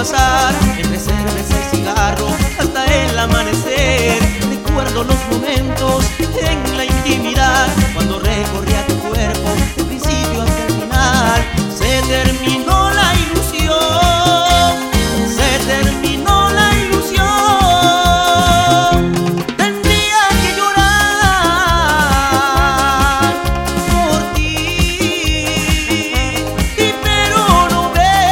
pasar entre cerveza y cigarro hasta el amanecer. Recuerdo los momentos en la intimidad cuando recorría tu cuerpo de principio hasta el final. Se terminó la ilusión, se terminó la ilusión. Tendría que llorar por ti, pero no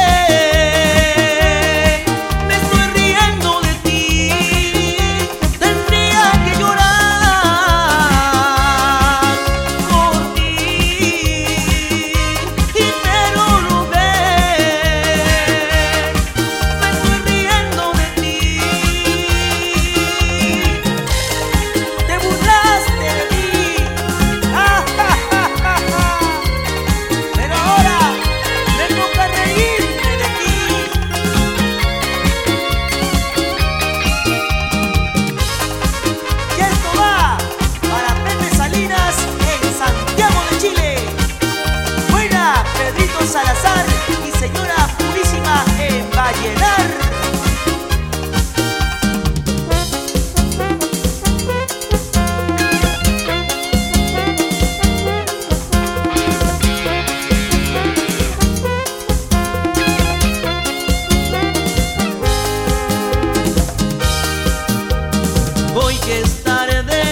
ves, me estoy riendo de ti. Tendría que llorar por ti, pero no ves, me estoy riendo de ti. Te burlaste de mí, pero ahora me toca reírme de ti. Y esto va para Pepe Salinas en Santiago de Chile. Buena, Pedrito Salazar y Señora Purísima en Vallenar. Hoy que es tarde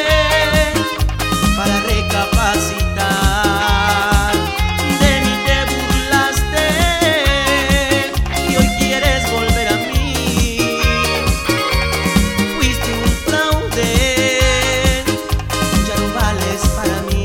para recapacitar, de mí te burlaste y hoy quieres volver a mí. Fuiste un fraude, ya no vales para mí.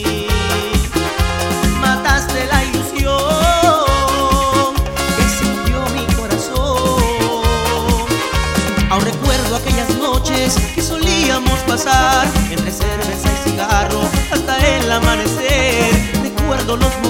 Mataste la ilusión que sintió mi corazón. Aún recuerdo aquellas noches que solíamos pasar entre cerveza y cigarro hasta el amanecer. Recuerdo los